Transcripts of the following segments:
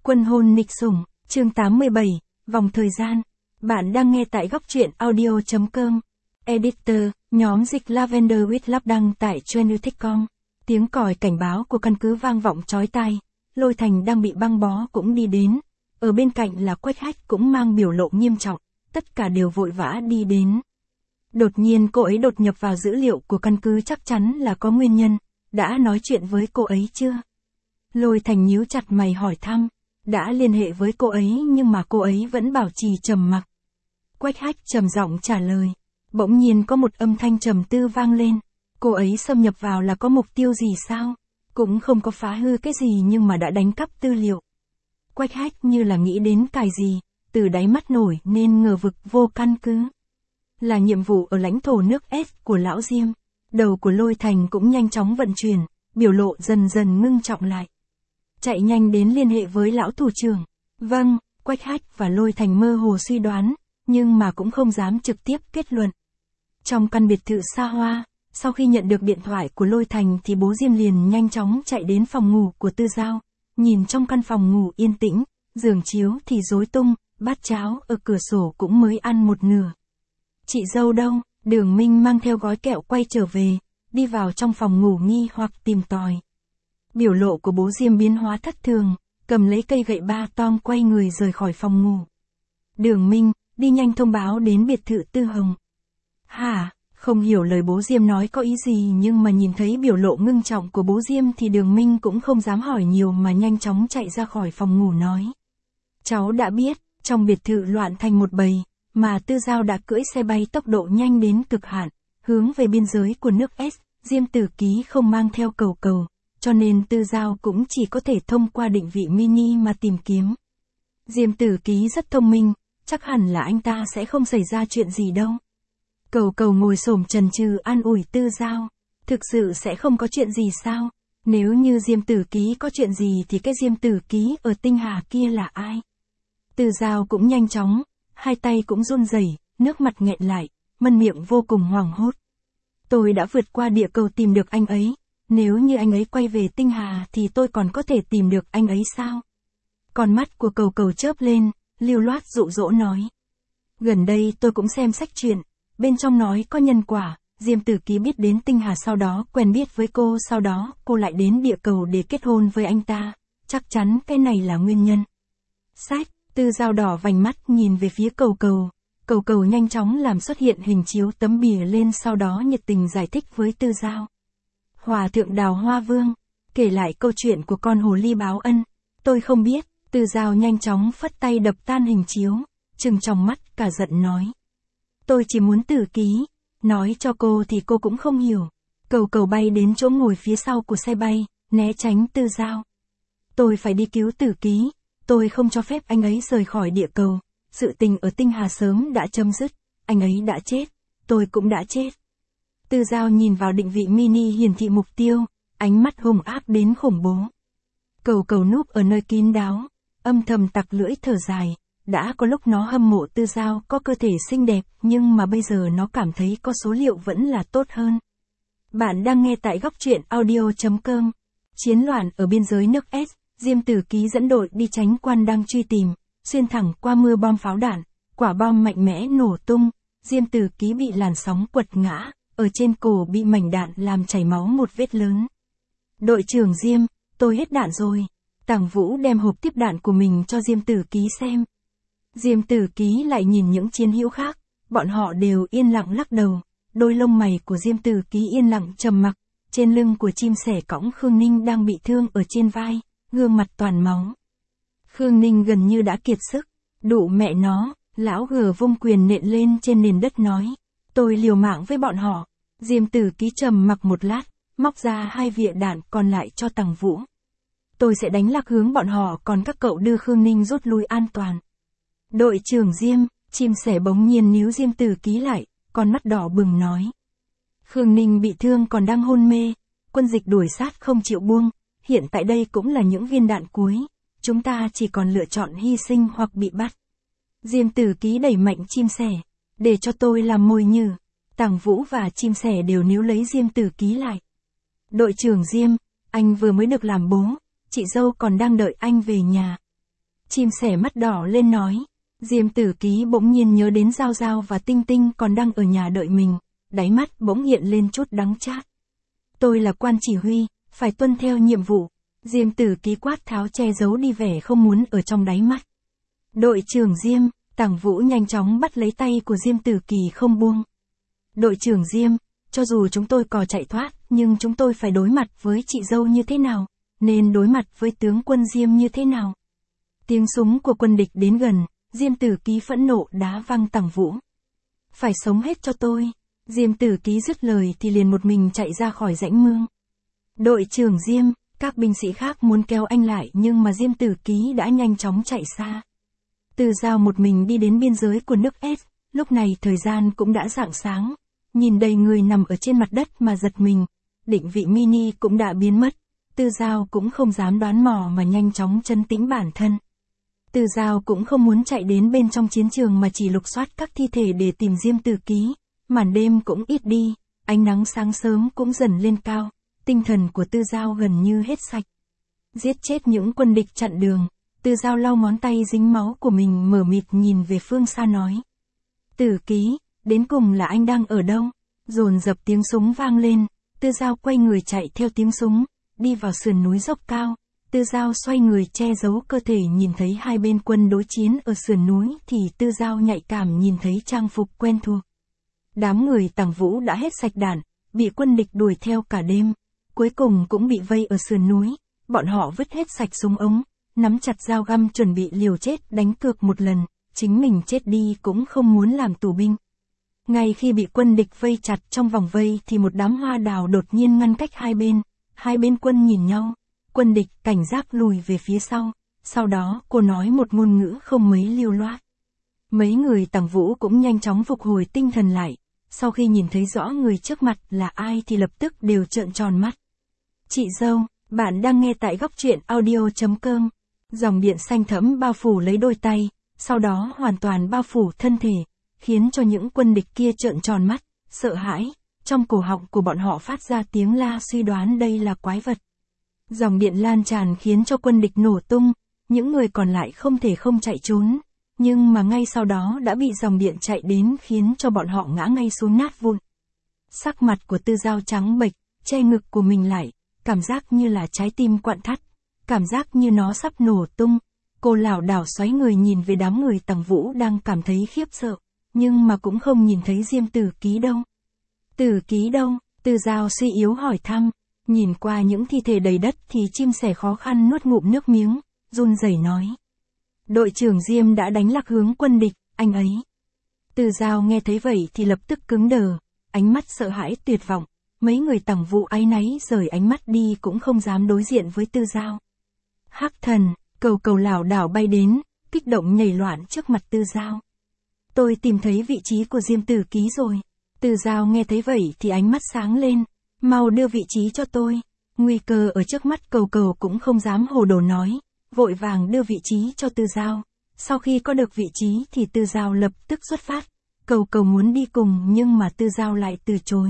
Quân hôn nghịch sủng, chương 87, vòng thời gian. Bạn đang nghe tại góc truyện audio.com. Editor, nhóm dịch Lavender with Love đăng tại Trendutech.com. Tiếng còi cảnh báo của căn cứ vang vọng chói tai. Lôi Thành đang bị băng bó cũng đi đến. Ở bên cạnh là Quách Hách cũng mang biểu lộ nghiêm trọng. Tất cả đều vội vã đi đến. Đột nhiên cô ấy đột nhập vào dữ liệu của căn cứ, chắc chắn là có nguyên nhân. Đã nói chuyện với cô ấy chưa? Lôi Thành nhíu chặt mày hỏi thăm. Đã liên hệ với cô ấy nhưng mà cô ấy vẫn bảo trì trầm mặc. Quách Hách trầm giọng trả lời. Bỗng nhiên có một âm thanh trầm tư vang lên. Cô ấy xâm nhập vào là có mục tiêu gì sao? Cũng không có phá hư cái gì nhưng mà đã đánh cắp tư liệu. Quách Hách như là nghĩ đến cái gì, từ đáy mắt nổi nên ngờ vực vô căn cứ. Là nhiệm vụ ở lãnh thổ nước S của lão Diêm. Đầu của Lôi Thành cũng nhanh chóng vận chuyển, biểu lộ dần dần ngưng trọng lại. Chạy nhanh đến liên hệ với lão thủ trưởng. Vâng, Quách Hách và Lôi Thành mơ hồ suy đoán, nhưng mà cũng không dám trực tiếp kết luận. Trong căn biệt thự xa hoa, sau khi nhận được điện thoại của Lôi Thành thì bố Diêm liền nhanh chóng chạy đến phòng ngủ của Tư Giao. Nhìn trong căn phòng ngủ yên tĩnh, giường chiếu thì rối tung, bát cháo ở cửa sổ cũng mới ăn một nửa. Chị dâu đâu? Đường Minh mang theo gói kẹo quay trở về, đi vào trong phòng ngủ nghi hoặc tìm tòi. Biểu lộ của bố Diêm biến hóa thất thường, cầm lấy cây gậy ba toang quay người rời khỏi phòng ngủ. Đường Minh, đi nhanh thông báo đến biệt thự Tư Hồng. Hả? Không hiểu lời bố Diêm nói có ý gì nhưng mà nhìn thấy biểu lộ ngưng trọng của bố Diêm thì Đường Minh cũng không dám hỏi nhiều mà nhanh chóng chạy ra khỏi phòng ngủ nói. Cháu đã biết, trong biệt thự loạn thành một bầy, mà Tư Giao đã cưỡi xe bay tốc độ nhanh đến cực hạn, hướng về biên giới của nước S, Diêm Tử Ký không mang theo cầu, cho nên Tư Giao cũng chỉ có thể thông qua định vị mini mà tìm kiếm. Diêm Tử Ký rất thông minh, chắc hẳn là anh ta sẽ không xảy ra chuyện gì đâu. Cầu ngồi xổm chần chừ an ủi Tư Giao, thực sự sẽ không có chuyện gì sao? Nếu như Diêm Tử Ký có chuyện gì thì cái Diêm Tử Ký ở Tinh Hà kia là ai? Tư Giao cũng nhanh chóng, hai tay cũng run rẩy, nước mặt nghẹn lại, mân miệng vô cùng hoảng hốt. Tôi đã vượt qua địa cầu tìm được anh ấy, nếu như anh ấy quay về Tinh Hà thì tôi còn có thể tìm được anh ấy sao? Con mắt của cầu chớp lên, lưu loát dụ dỗ nói. Gần đây tôi cũng xem sách truyện, bên trong nói có nhân quả, Diêm Tử Ký biết đến Tinh Hà sau đó quen biết với cô, sau đó cô lại đến địa cầu để kết hôn với anh ta, chắc chắn cái này là nguyên nhân. Sách, Tư Giao đỏ vành mắt nhìn về phía cầu nhanh chóng làm xuất hiện hình chiếu tấm bìa lên, sau đó nhiệt tình giải thích với Tư Giao. Hòa thượng Đào Hoa Vương, kể lại câu chuyện của con hồ ly báo ân, tôi không biết. Tư Giao nhanh chóng phất tay đập tan hình chiếu, trừng trong mắt cả giận nói. Tôi chỉ muốn Tử Ký, nói cho cô thì cô cũng không hiểu. Cầu bay đến chỗ ngồi phía sau của xe bay, né tránh Tư Giao. Tôi phải đi cứu Tử Ký, tôi không cho phép anh ấy rời khỏi địa cầu. Sự tình ở Tinh Hà sớm đã chấm dứt, anh ấy đã chết, tôi cũng đã chết. Tư Giao nhìn vào định vị mini hiển thị mục tiêu, ánh mắt hung ác đến khủng bố. Cầu núp ở nơi kín đáo, âm thầm tặc lưỡi thở dài, đã có lúc nó hâm mộ Tư Giao có cơ thể xinh đẹp, nhưng mà bây giờ nó cảm thấy có số liệu vẫn là tốt hơn. Bạn đang nghe tại góc truyện audio.com. Chiến loạn ở biên giới nước S, Diêm Tử Ký dẫn đội đi tránh quan đang truy tìm, xuyên thẳng qua mưa bom pháo đạn, quả bom mạnh mẽ nổ tung, Diêm Tử Ký bị làn sóng quật ngã, ở trên cổ bị mảnh đạn làm chảy máu một vết lớn. Đội trưởng Diêm, tôi hết đạn rồi. Tàng Vũ đem hộp tiếp đạn của mình cho Diêm Tử Ký xem. Diêm Tử Ký lại nhìn những chiến hữu khác, bọn họ đều yên lặng lắc đầu, đôi lông mày của Diêm Tử Ký yên lặng trầm mặc, trên lưng của chim sẻ cõng Khương Ninh đang bị thương ở trên vai, gương mặt toàn máu. Khương Ninh gần như đã kiệt sức, đụ mẹ nó, lão Gờ vung quyền nện lên trên nền đất nói, tôi liều mạng với bọn họ. Diêm Tử Ký trầm mặc một lát, móc ra 2 vịa đạn còn lại cho Tàng Vũ. Tôi sẽ đánh lạc hướng bọn họ, còn các cậu đưa Khương Ninh rút lui an toàn. Đội trưởng Diêm, chim sẻ bỗng nhiên níu Diêm Tử Ký lại, con mắt đỏ bừng nói. Khương Ninh bị thương còn đang hôn mê, quân dịch đuổi sát không chịu buông, hiện tại đây cũng là những viên đạn cuối, chúng ta chỉ còn lựa chọn hy sinh hoặc bị bắt. Diêm Tử Ký đẩy mạnh chim sẻ, để cho tôi làm mồi nhử. Tàng Vũ và chim sẻ đều níu lấy Diêm Tử Ký lại. Đội trưởng Diêm, anh vừa mới được làm bố, chị dâu còn đang đợi anh về nhà. Chim sẻ mắt đỏ lên nói. Diêm Tử Ký bỗng nhiên nhớ đến Giao Giao và Tinh Tinh còn đang ở nhà đợi mình, đáy mắt bỗng hiện lên chút đắng chát. Tôi là quan chỉ huy, phải tuân theo nhiệm vụ. Diêm Tử Ký quát tháo che giấu đi vẻ không muốn ở trong đáy mắt. Đội trưởng Diêm, Tằng Vũ nhanh chóng bắt lấy tay của Diêm Tử Kỳ không buông. Đội trưởng Diêm, cho dù chúng tôi có chạy thoát, nhưng chúng tôi phải đối mặt với chị dâu như thế nào, nên đối mặt với tướng quân Diêm như thế nào. Tiếng súng của quân địch đến gần, Diêm Tử Ký phẫn nộ đá văng Tằng Vũ. Phải sống hết cho tôi. Diêm Tử Ký dứt lời thì liền một mình chạy ra khỏi rãnh mương. Đội trưởng Diêm, các binh sĩ khác muốn kéo anh lại nhưng mà Diêm Tử Ký đã nhanh chóng chạy xa. Từ Giao một mình đi đến biên giới của nước S, lúc này thời gian cũng đã rạng sáng, nhìn đầy người nằm ở trên mặt đất mà giật mình, định vị mini cũng đã biến mất, Từ Giao cũng không dám đoán mò mà nhanh chóng trấn tĩnh bản thân. Từ Giao cũng không muốn chạy đến bên trong chiến trường mà chỉ lục soát các thi thể để tìm Diêm Tử Ký, màn đêm cũng ít đi, ánh nắng sáng sớm cũng dần lên cao, tinh thần của Từ Giao gần như hết sạch. Giết chết những quân địch chặn đường. Từ Giao lau ngón tay dính máu của mình mở mịt nhìn về phương xa nói. Tử Ký, đến cùng là anh đang ở đâu? Dồn dập tiếng súng vang lên, Từ Giao quay người chạy theo tiếng súng, đi vào sườn núi dốc cao. Từ Giao xoay người che giấu cơ thể nhìn thấy hai bên quân đối chiến ở sườn núi thì Từ Giao nhạy cảm nhìn thấy trang phục quen thuộc. Đám người Tằng Vũ đã hết sạch đạn, bị quân địch đuổi theo cả đêm, cuối cùng cũng bị vây ở sườn núi, bọn họ vứt hết sạch súng ống. Nắm chặt dao găm chuẩn bị liều chết đánh cược một lần, chính mình chết đi cũng không muốn làm tù binh. Ngay khi bị quân địch vây chặt trong vòng vây thì một đám hoa đào đột nhiên ngăn cách hai bên quân nhìn nhau, quân địch cảnh giác lùi về phía sau đó cô nói một ngôn ngữ không mấy lưu loát. Mấy người Tằng Vũ cũng nhanh chóng phục hồi tinh thần lại, sau khi nhìn thấy rõ người trước mặt là ai thì lập tức đều trợn tròn mắt. Chị dâu, bạn đang nghe tại góc truyện audio.com. Dòng điện xanh thẫm bao phủ lấy đôi tay, sau đó hoàn toàn bao phủ thân thể, khiến cho những quân địch kia trợn tròn mắt, sợ hãi, trong cổ họng của bọn họ phát ra tiếng la suy đoán đây là quái vật. Dòng điện lan tràn khiến cho quân địch nổ tung, những người còn lại không thể không chạy trốn, nhưng mà ngay sau đó đã bị dòng điện chạy đến khiến cho bọn họ ngã ngay xuống nát vụn. Sắc mặt của Từ Giao trắng bệch, che ngực của mình lại, cảm giác như là trái tim quặn thắt. Cảm giác như nó sắp nổ tung, cô lảo đảo xoáy người nhìn về đám người Tằng Vũ đang cảm thấy khiếp sợ, nhưng mà cũng không nhìn thấy Diêm Tử Ký đâu. Tử Ký đâu? Từ Giao suy yếu hỏi thăm, nhìn qua những thi thể đầy đất thì chim sẻ khó khăn nuốt ngụm nước miếng, run rẩy nói. Đội trưởng Diêm đã đánh lạc hướng quân địch, anh ấy. Từ Giao nghe thấy vậy thì lập tức cứng đờ, ánh mắt sợ hãi tuyệt vọng, mấy người Tằng Vũ áy náy rời ánh mắt đi cũng không dám đối diện với Từ Giao. Hắc thần, cầu lảo đảo bay đến, kích động nhảy loạn trước mặt Từ Giao. Tôi tìm thấy vị trí của Diêm Tử Ký rồi. Từ Giao nghe thấy vậy thì ánh mắt sáng lên, mau đưa vị trí cho tôi. Nguy cơ ở trước mắt cầu cũng không dám hồ đồ nói, vội vàng đưa vị trí cho Từ Giao. Sau khi có được vị trí thì Từ Giao lập tức xuất phát. Cầu muốn đi cùng nhưng mà Từ Giao lại từ chối.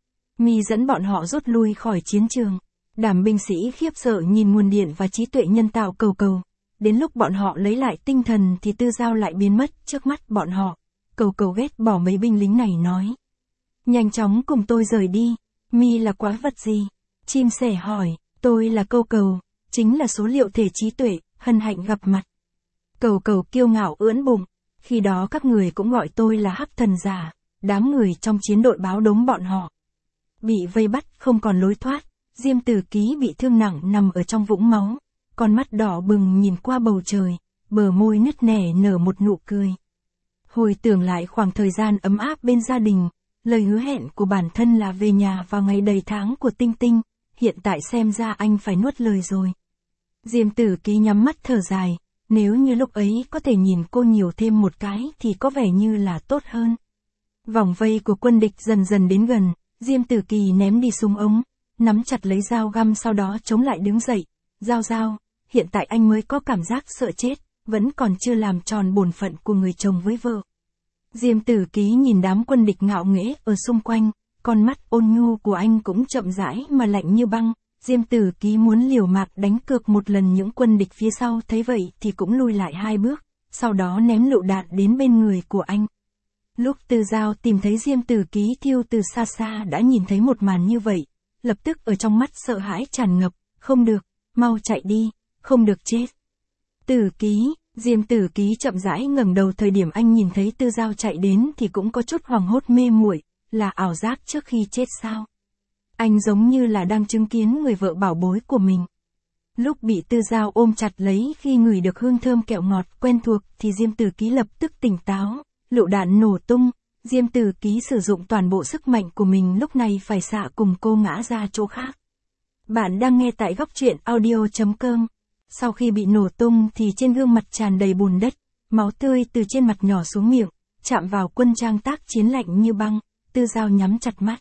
Mi dẫn bọn họ rút lui khỏi chiến trường. Đám binh sĩ khiếp sợ nhìn nguồn điện và trí tuệ nhân tạo cầu. Đến lúc bọn họ lấy lại tinh thần thì Từ Giao lại biến mất trước mắt bọn họ. Cầu ghét bỏ mấy binh lính này nói. Nhanh chóng cùng tôi rời đi. Mi là quái vật gì? Chim sẻ hỏi. Tôi là cầu, chính là số liệu thể trí tuệ, hân hạnh gặp mặt. Cầu kiêu ngạo ưỡn bụng. Khi đó các người cũng gọi tôi là hắc thần giả. Đám người trong chiến đội báo đống bọn họ. Bị vây bắt không còn lối thoát. Diêm Tử Ký bị thương nặng nằm ở trong vũng máu, con mắt đỏ bừng nhìn qua bầu trời, bờ môi nứt nẻ nở một nụ cười. Hồi tưởng lại khoảng thời gian ấm áp bên gia đình, lời hứa hẹn của bản thân là về nhà vào ngày đầy tháng của Tinh Tinh, hiện tại xem ra anh phải nuốt lời rồi. Diêm Tử Ký nhắm mắt thở dài, nếu như lúc ấy có thể nhìn cô nhiều thêm một cái thì có vẻ như là tốt hơn. Vòng vây của quân địch dần dần đến gần, Diêm Tử Ký ném đi súng ống. Nắm chặt lấy dao găm sau đó chống lại đứng dậy. Giao, hiện tại anh mới có cảm giác sợ chết, vẫn còn chưa làm tròn bổn phận của người chồng với vợ. Diêm Tử Ký nhìn đám quân địch ngạo nghễ ở xung quanh, con mắt ôn nhu của anh cũng chậm rãi mà lạnh như băng, Diêm Tử Ký muốn liều mạng đánh cược một lần, những quân địch phía sau thấy vậy thì cũng lùi lại 2 bước, sau đó ném lựu đạn đến bên người của anh. Lúc Tư Giao tìm thấy Diêm Tử Ký thiêu từ xa xa đã nhìn thấy một màn như vậy, lập tức ở trong mắt sợ hãi tràn ngập, không được, mau chạy đi, không được chết. Tử Ký, Diêm Tử Ký chậm rãi ngẩng đầu, thời điểm anh nhìn thấy Tư Giao chạy đến thì cũng có chút hoảng hốt mê muội, là ảo giác trước khi chết sao? Anh giống như là đang chứng kiến người vợ bảo bối của mình. Lúc bị Tư Giao ôm chặt lấy, khi ngửi được hương thơm kẹo ngọt quen thuộc thì Diêm Tử Ký lập tức tỉnh táo, lựu đạn nổ tung, Diêm Tử Ký sử dụng toàn bộ sức mạnh của mình lúc này phải xạ cùng cô ngã ra chỗ khác. Bạn đang nghe tại góc truyện audio.com. Sau khi bị nổ tung thì trên gương mặt tràn đầy bùn đất, máu tươi từ trên mặt nhỏ xuống miệng, chạm vào quân trang tác chiến lạnh như băng, Tư Giao nhắm chặt mắt.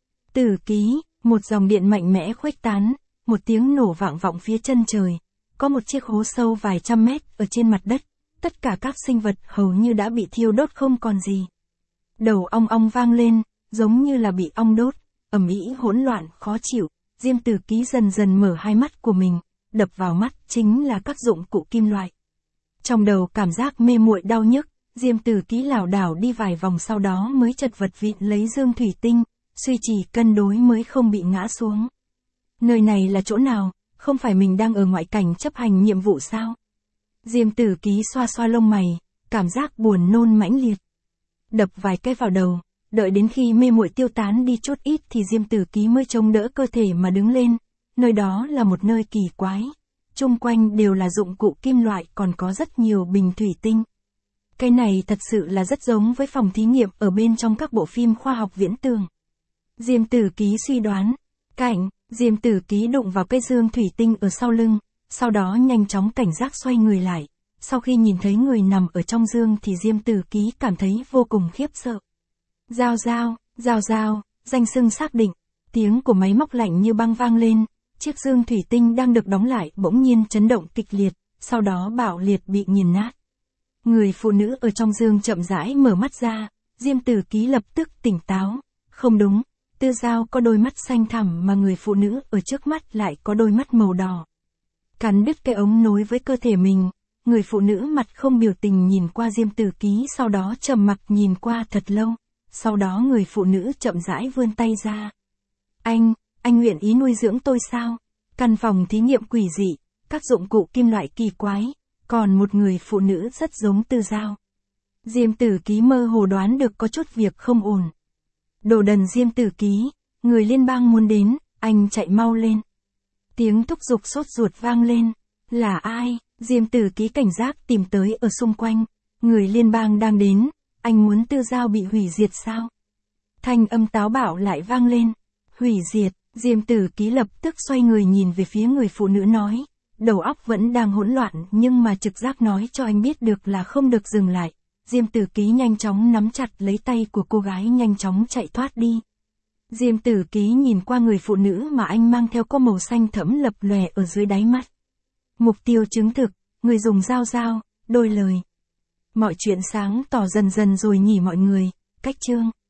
Tử Ký, một dòng điện mạnh mẽ khuếch tán, một tiếng nổ vang vọng phía chân trời, có một chiếc hố sâu vài trăm mét ở trên mặt đất, tất cả các sinh vật hầu như đã bị thiêu đốt không còn gì. Đầu ong ong vang lên, giống như là bị ong đốt, ầm ĩ hỗn loạn khó chịu, Diêm Tử Ký dần dần mở hai mắt của mình, đập vào mắt chính là các dụng cụ kim loại. Trong đầu cảm giác mê muội đau nhức, Diêm Tử Ký lảo đảo đi vài vòng sau đó mới chật vật vịn lấy dương thủy tinh, suy trì cân đối mới không bị ngã xuống. Nơi này là chỗ nào, không phải mình đang ở ngoại cảnh chấp hành nhiệm vụ sao? Diêm Tử Ký xoa xoa lông mày, cảm giác buồn nôn mãnh liệt. Đập vài cái vào đầu, đợi đến khi mê muội tiêu tán đi chút ít thì Diêm Tử Ký mới chống đỡ cơ thể mà đứng lên. Nơi đó là một nơi kỳ quái. Chung quanh đều là dụng cụ kim loại, còn có rất nhiều bình thủy tinh. Cái này thật sự là rất giống với phòng thí nghiệm ở bên trong các bộ phim khoa học viễn tưởng. Diêm Tử Ký suy đoán. Diêm Tử Ký đụng vào cái dương thủy tinh ở sau lưng, sau đó nhanh chóng cảnh giác xoay người lại. Sau khi nhìn thấy người nằm ở trong dương thì Diêm Tử Ký cảm thấy vô cùng khiếp sợ. Giao, danh xưng xác định. Tiếng của máy móc lạnh như băng vang lên, chiếc dương thủy tinh đang được đóng lại bỗng nhiên chấn động kịch liệt, sau đó bạo liệt bị nghiền nát. Người phụ nữ ở trong dương chậm rãi mở mắt ra, Diêm Tử Ký lập tức tỉnh táo. Không đúng, Tư Giao có đôi mắt xanh thẳm mà người phụ nữ ở trước mắt lại có đôi mắt màu đỏ. Cắn đứt cái ống nối với cơ thể mình, người phụ nữ mặt không biểu tình nhìn qua Diêm Tử Ký, sau đó trầm mặc nhìn qua thật lâu, sau đó người phụ nữ chậm rãi vươn tay ra. Anh nguyện ý nuôi dưỡng tôi sao? Căn phòng thí nghiệm quỷ dị, các dụng cụ kim loại kỳ quái, còn một người phụ nữ rất giống Tư Giao. Diêm Tử Ký mơ hồ đoán được có chút việc không ổn. Đồ đần Diêm Tử Ký, người liên bang muốn đến, anh chạy mau lên. Tiếng thúc giục sốt ruột vang lên. Là ai? Diêm Tử Ký cảnh giác tìm tới ở xung quanh. Người liên bang đang đến, anh muốn Tư Giao bị hủy diệt sao? Thanh âm táo bạo lại vang lên. Hủy diệt, Diêm Tử Ký lập tức xoay người nhìn về phía người phụ nữ nói. Đầu óc vẫn đang hỗn loạn nhưng mà trực giác nói cho anh biết được là không được dừng lại. Diêm Tử Ký nhanh chóng nắm chặt lấy tay của cô gái, nhanh chóng chạy thoát đi. Diêm Tử Ký nhìn qua người phụ nữ mà anh mang theo có màu xanh thẫm lập lòe ở dưới đáy mắt. Mục tiêu chứng thực, người dùng Giao, đôi lời. Mọi chuyện sáng tỏ dần dần rồi nhỉ mọi người, cách chương.